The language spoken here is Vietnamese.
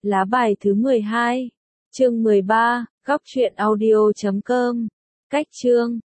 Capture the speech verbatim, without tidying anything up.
Lá bài thứ mười hai. Chương mười ba, góc truyện audio chấm com. Cách chương